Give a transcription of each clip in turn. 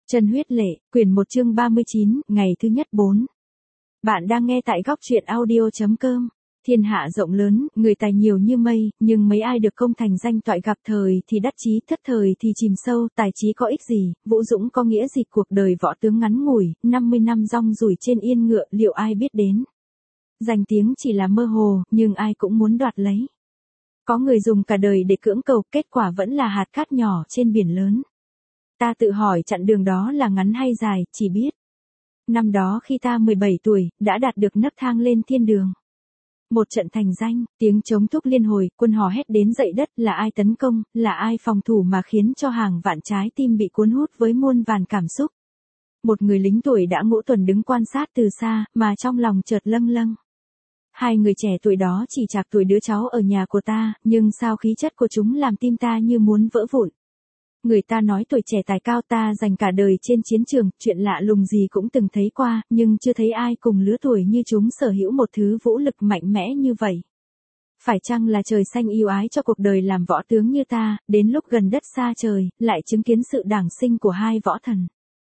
Chân huyết lệ, quyển 1 chương 39, ngày thứ nhất 4. Bạn đang nghe tại góc truyện audio.com. Thiên hạ rộng lớn, người tài nhiều như mây, nhưng mấy ai được công thành danh toại, gặp thời thì đắc chí, thất thời thì chìm sâu. Tài trí có ích gì, vũ dũng có nghĩa gì, cuộc đời võ tướng ngắn ngủi, 50 năm rong ruổi trên yên ngựa, liệu ai biết đến. Danh tiếng chỉ là mơ hồ, nhưng ai cũng muốn đoạt lấy. Có người dùng cả đời để cưỡng cầu, kết quả vẫn là hạt cát nhỏ trên biển lớn. Ta tự hỏi chặng đường đó là ngắn hay dài, chỉ biết. Năm đó khi ta 17 tuổi, đã đạt được nấc thang lên thiên đường. Một trận thành danh, tiếng trống thúc liên hồi, quân hò hét đến dậy đất, là ai tấn công, là ai phòng thủ mà khiến cho hàng vạn trái tim bị cuốn hút với muôn vàn cảm xúc. Một người lính tuổi đã ngũ tuần đứng quan sát từ xa, mà trong lòng chợt lâng lâng. Hai người trẻ tuổi đó chỉ chạc tuổi đứa cháu ở nhà của ta, nhưng sao khí chất của chúng làm tim ta như muốn vỡ vụn. Người ta nói tuổi trẻ tài cao, ta dành cả đời trên chiến trường, chuyện lạ lùng gì cũng từng thấy qua, nhưng chưa thấy ai cùng lứa tuổi như chúng sở hữu một thứ vũ lực mạnh mẽ như vậy. Phải chăng là trời xanh yêu ái cho cuộc đời làm võ tướng như ta, đến lúc gần đất xa trời, lại chứng kiến sự đản sinh của hai võ thần.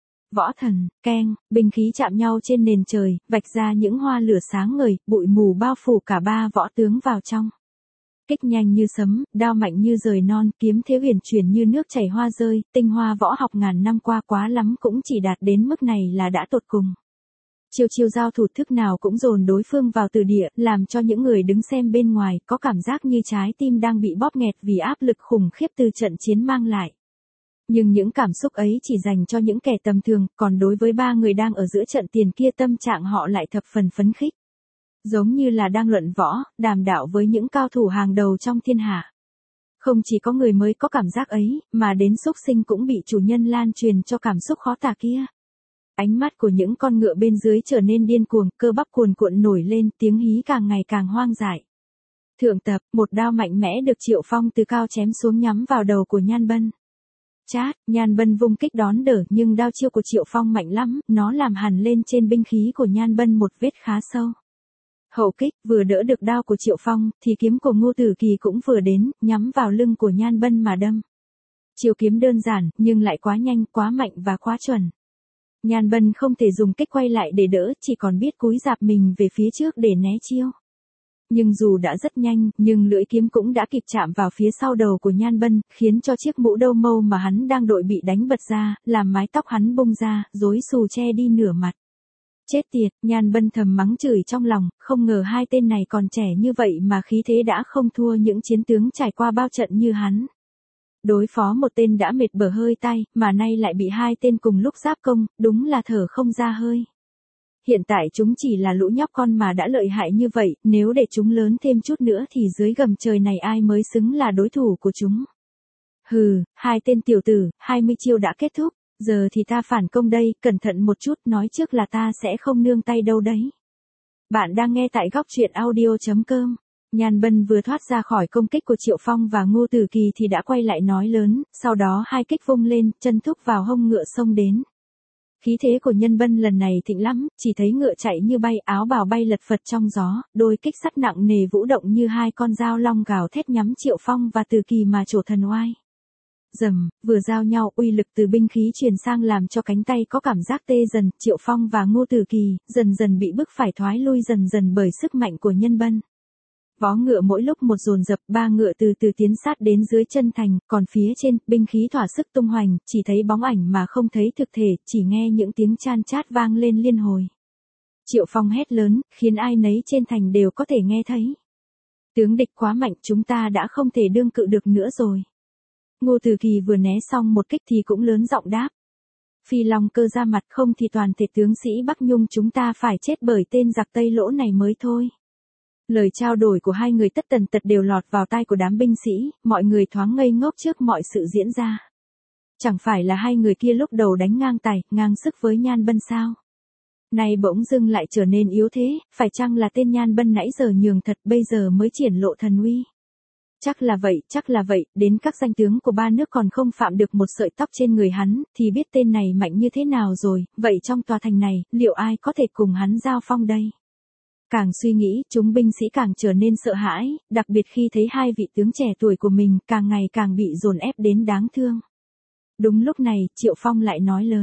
Võ thần, keng, binh khí chạm nhau trên nền trời, vạch ra những hoa lửa sáng ngời, bụi mù bao phủ cả ba võ tướng vào trong. Kích nhanh như sấm, đao mạnh như rời non, kiếm thế huyền chuyển như nước chảy hoa rơi, tinh hoa võ học ngàn năm qua quá lắm cũng chỉ đạt đến mức này là đã tột cùng. Chiêu chiêu giao thủ thức nào cũng dồn đối phương vào từ địa, làm cho những người đứng xem bên ngoài có cảm giác như trái tim đang bị bóp nghẹt vì áp lực khủng khiếp từ trận chiến mang lại. Nhưng những cảm xúc ấy chỉ dành cho những kẻ tầm thường, còn đối với ba người đang ở giữa trận tiền kia, tâm trạng họ lại thập phần phấn khích. Giống như là đang luận võ, đàm đạo với những cao thủ hàng đầu trong thiên hạ. Không chỉ có người mới có cảm giác ấy, mà đến súc sinh cũng bị chủ nhân lan truyền cho cảm xúc khó tả kia. Ánh mắt của những con ngựa bên dưới trở nên điên cuồng, cơ bắp cuồn cuộn nổi lên, tiếng hí càng ngày càng hoang dại. Thượng tập, một đao mạnh mẽ được Triệu Phong từ cao chém xuống nhắm vào đầu của Nhan Bân. Chát, Nhan Bân vung kích đón đỡ, nhưng đao chiêu của Triệu Phong mạnh lắm, nó làm hằn lên trên binh khí của Nhan Bân một vết khá sâu. Hậu kích, vừa đỡ được đao của Triệu Phong, thì kiếm của Ngô Tử Kỳ cũng vừa đến, nhắm vào lưng của Nhan Bân mà đâm. Chiêu kiếm đơn giản, nhưng lại quá nhanh, quá mạnh và quá chuẩn. Nhan Bân không thể dùng kích quay lại để đỡ, chỉ còn biết cúi rạp mình về phía trước để né chiêu. Nhưng dù đã rất nhanh, nhưng lưỡi kiếm cũng đã kịp chạm vào phía sau đầu của Nhan Bân, khiến cho chiếc mũ đâu mâu mà hắn đang đội bị đánh bật ra, làm mái tóc hắn bung ra, rối xù che đi nửa mặt. Chết tiệt, Nhan Bân thầm mắng chửi trong lòng, không ngờ hai tên này còn trẻ như vậy mà khí thế đã không thua những chiến tướng trải qua bao trận như hắn. Đối phó một tên đã mệt bở hơi tay, mà nay lại bị hai tên cùng lúc giáp công, đúng là thở không ra hơi. Hiện tại chúng chỉ là lũ nhóc con mà đã lợi hại như vậy, nếu để chúng lớn thêm chút nữa thì dưới gầm trời này ai mới xứng là đối thủ của chúng. Hừ, hai tên tiểu tử, 20 chiêu đã kết thúc. Giờ thì ta phản công đây, cẩn thận một chút, nói trước là ta sẽ không nương tay đâu đấy. Bạn đang nghe tại góc truyện audio.com. Nhan Bân vừa thoát ra khỏi công kích của Triệu Phong và Ngô Tử Kỳ thì đã quay lại nói lớn, sau đó hai kích vung lên, chân thúc vào hông ngựa xông đến. Khí thế của Nhân Bân lần này thịnh lắm, chỉ thấy ngựa chạy như bay, áo bào bay lật phật trong gió, đôi kích sắt nặng nề vũ động như hai con dao long gào thét nhắm Triệu Phong và Tử Kỳ mà trổ thần oai. Rầm, vừa giao nhau, uy lực từ binh khí truyền sang làm cho cánh tay có cảm giác tê dần, Triệu Phong và Ngô Tử Kỳ dần dần bị bức phải thoái lui dần dần bởi sức mạnh của Nhân Bân. Vó ngựa mỗi lúc một dồn dập, ba ngựa từ từ tiến sát đến dưới chân thành, còn phía trên, binh khí thỏa sức tung hoành, chỉ thấy bóng ảnh mà không thấy thực thể, chỉ nghe những tiếng chan chát vang lên liên hồi. Triệu Phong hét lớn, khiến ai nấy trên thành đều có thể nghe thấy. Tướng địch quá mạnh, chúng ta đã không thể đương cự được nữa rồi. Ngô Tử Kỳ vừa né xong một kích thì cũng lớn giọng đáp. Phi Long Cơ ra mặt, không thì toàn thể tướng sĩ Bắc Nhung chúng ta phải chết bởi tên giặc Tây Lỗ này mới thôi. Lời trao đổi của hai người tất tần tật đều lọt vào tai của đám binh sĩ, mọi người thoáng ngây ngốc trước mọi sự diễn ra. Chẳng phải là hai người kia lúc đầu đánh ngang tài, ngang sức với Nhan Bân sao? Nay bỗng dưng lại trở nên yếu thế, phải chăng là tên Nhan Bân nãy giờ nhường thật bây giờ mới triển lộ thần uy? Chắc là vậy, đến các danh tướng của ba nước còn không phạm được một sợi tóc trên người hắn, thì biết tên này mạnh như thế nào rồi, vậy trong tòa thành này, liệu ai có thể cùng hắn giao phong đây? Càng suy nghĩ, chúng binh sĩ càng trở nên sợ hãi, đặc biệt khi thấy hai vị tướng trẻ tuổi của mình càng ngày càng bị dồn ép đến đáng thương. Đúng lúc này, Triệu Phong lại nói lớn.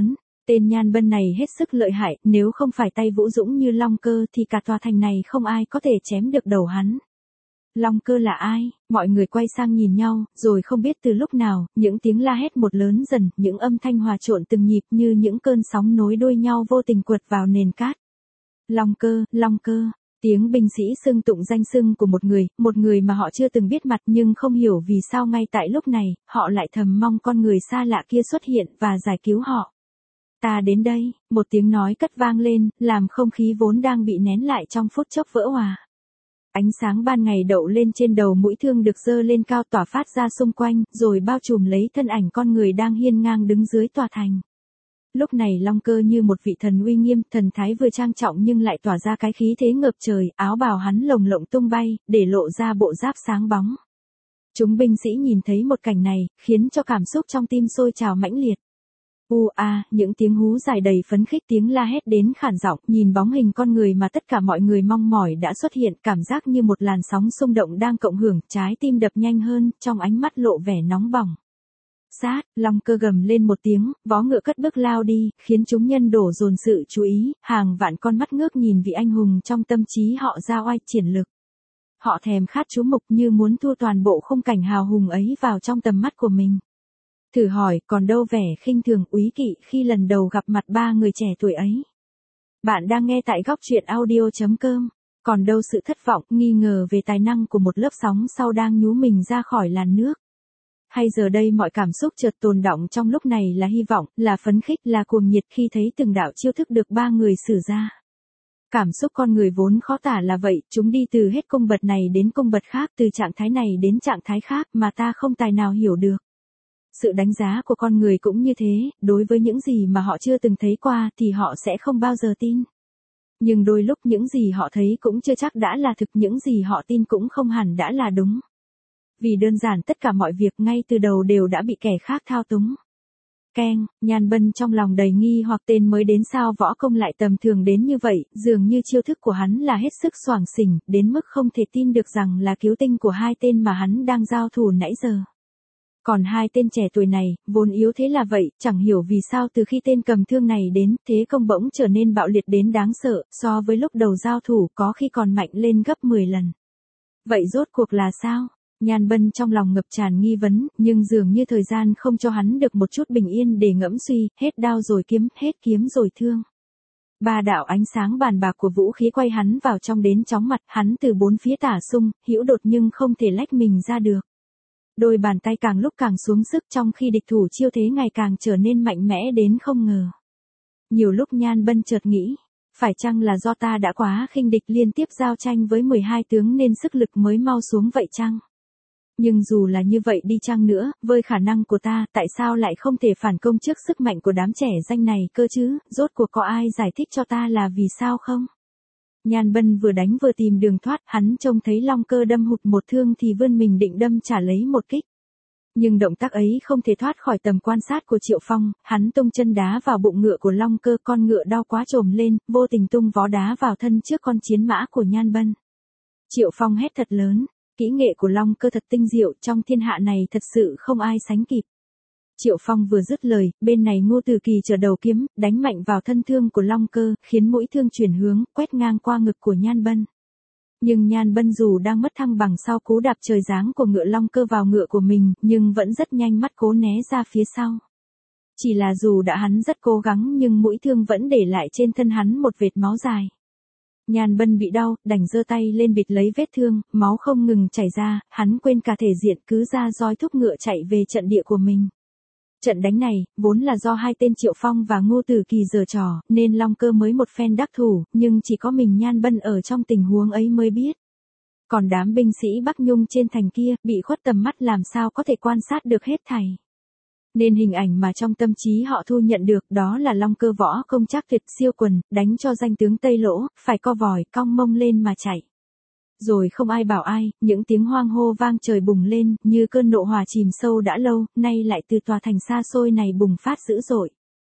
Tên Nhan Bân này hết sức lợi hại, nếu không phải tay Vũ Dũng như Long Cơ thì cả tòa thành này không ai có thể chém được đầu hắn. Long Cơ là ai? Mọi người quay sang nhìn nhau, rồi không biết từ lúc nào, những tiếng la hét một lớn dần, những âm thanh hòa trộn từng nhịp như những cơn sóng nối đuôi nhau vô tình quật vào nền cát. Long Cơ, Long Cơ. Tiếng binh sĩ xưng tụng danh xưng của một người mà họ chưa từng biết mặt nhưng không hiểu vì sao ngay tại lúc này, họ lại thầm mong con người xa lạ kia xuất hiện và giải cứu họ. Ta đến đây, một tiếng nói cất vang lên, làm không khí vốn đang bị nén lại trong phút chốc vỡ hòa. Ánh sáng ban ngày đậu lên trên đầu mũi thương được giơ lên cao tỏa phát ra xung quanh, rồi bao trùm lấy thân ảnh con người đang hiên ngang đứng dưới tòa thành. Lúc này Long Cơ như một vị thần uy nghiêm, thần thái vừa trang trọng nhưng lại tỏa ra cái khí thế ngập trời, áo bào hắn lồng lộng tung bay, để lộ ra bộ giáp sáng bóng. Chúng binh sĩ nhìn thấy một cảnh này, khiến cho cảm xúc trong tim sôi trào mãnh liệt. Những tiếng hú dài đầy phấn khích, tiếng la hét đến khản giọng, nhìn bóng hình con người mà tất cả mọi người mong mỏi đã xuất hiện, cảm giác như một làn sóng xung động đang cộng hưởng, trái tim đập nhanh hơn, trong ánh mắt lộ vẻ nóng bỏng. Sát, Long Cơ gầm lên một tiếng, vó ngựa cất bước lao đi, khiến chúng nhân đổ dồn sự chú ý, hàng vạn con mắt ngước nhìn vị anh hùng trong tâm trí họ ra oai triển lực. Họ thèm khát chú mục như muốn thu toàn bộ khung cảnh hào hùng ấy vào trong tầm mắt của mình. Thử hỏi, còn đâu vẻ khinh thường úy kỵ khi lần đầu gặp mặt ba người trẻ tuổi ấy. Bạn đang nghe tại góc truyện audio.com. Còn đâu sự thất vọng, nghi ngờ về tài năng của một lớp sóng sau đang nhú mình ra khỏi làn nước. Hay giờ đây mọi cảm xúc chợt tồn đọng trong lúc này là hy vọng, là phấn khích, là cuồng nhiệt khi thấy từng đạo chiêu thức được ba người sử ra. Cảm xúc con người vốn khó tả là vậy, chúng đi từ hết cung bậc này đến cung bậc khác, từ trạng thái này đến trạng thái khác mà ta không tài nào hiểu được. Sự đánh giá của con người cũng như thế, đối với những gì mà họ chưa từng thấy qua thì họ sẽ không bao giờ tin. Nhưng đôi lúc những gì họ thấy cũng chưa chắc đã là thực, những gì họ tin cũng không hẳn đã là đúng. Vì đơn giản tất cả mọi việc ngay từ đầu đều đã bị kẻ khác thao túng. Keng, Nhan Bân trong lòng đầy nghi hoặc tên mới đến sao võ công lại tầm thường đến như vậy, dường như chiêu thức của hắn là hết sức xoàng xỉnh, đến mức không thể tin được rằng là cứu tinh của hai tên mà hắn đang giao thủ nãy giờ. Còn hai tên trẻ tuổi này, vốn yếu thế là vậy, chẳng hiểu vì sao từ khi tên cầm thương này đến, thế công bỗng trở nên bạo liệt đến đáng sợ, so với lúc đầu giao thủ có khi còn mạnh lên gấp 10 lần. Vậy rốt cuộc là sao? Nhan Bân trong lòng ngập tràn nghi vấn, nhưng dường như thời gian không cho hắn được một chút bình yên để ngẫm suy, hết đao rồi kiếm, hết kiếm rồi thương. Ba đạo ánh sáng bàn bạc của vũ khí quay hắn vào trong đến chóng mặt, hắn từ bốn phía tả xung, hữu đột nhưng không thể lách mình ra được. Đôi bàn tay càng lúc càng xuống sức trong khi địch thủ chiêu thế ngày càng trở nên mạnh mẽ đến không ngờ. Nhiều lúc Nhan Bân chợt nghĩ, phải chăng là do ta đã quá khinh địch liên tiếp giao tranh với 12 tướng nên sức lực mới mau xuống vậy chăng? Nhưng dù là như vậy đi chăng nữa, với khả năng của ta, tại sao lại không thể phản công trước sức mạnh của đám trẻ danh này cơ chứ, rốt cuộc có ai giải thích cho ta là vì sao không? Nhan Bân vừa đánh vừa tìm đường thoát, hắn trông thấy Long Cơ đâm hụt một thương thì vươn mình định đâm trả lấy một kích. Nhưng động tác ấy không thể thoát khỏi tầm quan sát của Triệu Phong, hắn tung chân đá vào bụng ngựa của Long Cơ, con ngựa đau quá trồm lên, vô tình tung vó đá vào thân trước con chiến mã của Nhan Bân. Triệu Phong hét thật lớn, kỹ nghệ của Long Cơ thật tinh diệu, trong thiên hạ này thật sự không ai sánh kịp. Triệu Phong vừa dứt lời, bên này Ngô Từ Kỳ trở đầu kiếm, đánh mạnh vào thân thương của Long Cơ, khiến mũi thương chuyển hướng, quét ngang qua ngực của Nhan Bân. Nhưng Nhan Bân dù đang mất thăng bằng sau cú đạp trời giáng của ngựa Long Cơ vào ngựa của mình, nhưng vẫn rất nhanh mắt cố né ra phía sau. Chỉ là dù đã hắn rất cố gắng nhưng mũi thương vẫn để lại trên thân hắn một vệt máu dài. Nhan Bân bị đau, đành giơ tay lên bịt lấy vết thương, máu không ngừng chảy ra, hắn quên cả thể diện cứ ra roi thúc ngựa chạy về trận địa của mình. Trận đánh này, vốn là do hai tên Triệu Phong và Ngô Tử Kỳ giở trò, nên Long Cơ mới một phen đắc thủ, nhưng chỉ có mình Nhan Bân ở trong tình huống ấy mới biết. Còn đám binh sĩ Bắc Nhung trên thành kia, bị khuất tầm mắt làm sao có thể quan sát được hết thảy. Nên hình ảnh mà trong tâm trí họ thu nhận được đó là Long Cơ võ công trác tuyệt siêu quần, đánh cho danh tướng Tây Lỗ, phải co vòi, cong mông lên mà chạy. Rồi không ai bảo ai, những tiếng hoang hô vang trời bùng lên, như cơn nộ hỏa chìm sâu đã lâu, nay lại từ tòa thành xa xôi này bùng phát dữ dội.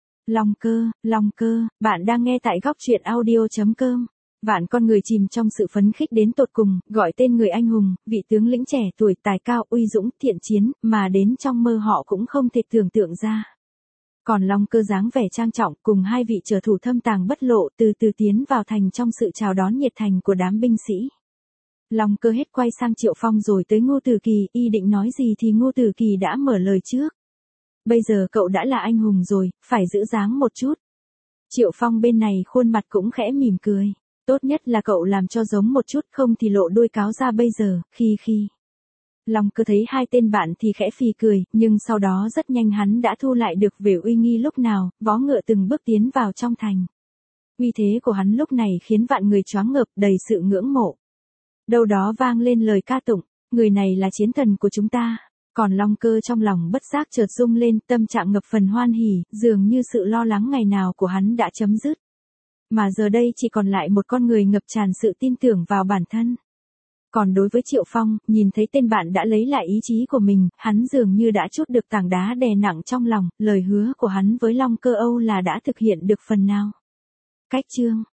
Long Cơ, bạn đang nghe tại góc truyện audio.com. Vạn con người chìm trong sự phấn khích đến tột cùng, gọi tên người anh hùng, vị tướng lĩnh trẻ tuổi tài cao uy dũng thiện chiến, mà đến trong mơ họ cũng không thể tưởng tượng ra. Còn Long Cơ dáng vẻ trang trọng cùng hai vị trở thủ thâm tàng bất lộ từ từ tiến vào thành trong sự chào đón nhiệt thành của đám binh sĩ. Long Cơ hết quay sang Triệu Phong rồi tới Ngô Tử Kỳ, y định nói gì thì Ngô Tử Kỳ đã mở lời trước. Bây giờ cậu đã là anh hùng rồi, phải giữ dáng một chút. Triệu Phong bên này khuôn mặt cũng khẽ mỉm cười. Tốt nhất là cậu làm cho giống một chút, không thì lộ đuôi cáo ra bây giờ, khi. Long Cơ thấy hai tên bạn thì khẽ phì cười, nhưng sau đó rất nhanh hắn đã thu lại được vẻ uy nghi lúc nào, vó ngựa từng bước tiến vào trong thành. Uy thế của hắn lúc này khiến vạn người choáng ngợp, đầy sự ngưỡng mộ. Đâu đó vang lên lời ca tụng, người này là chiến thần của chúng ta. Còn Long Cơ trong lòng bất giác chợt rung lên, tâm trạng ngập phần hoan hỉ, dường như sự lo lắng ngày nào của hắn đã chấm dứt. Mà giờ đây chỉ còn lại một con người ngập tràn sự tin tưởng vào bản thân. Còn đối với Triệu Phong, nhìn thấy tên bạn đã lấy lại ý chí của mình, hắn dường như đã trút được tảng đá đè nặng trong lòng, lời hứa của hắn với Long Cơ Âu là đã thực hiện được phần nào. Cách chương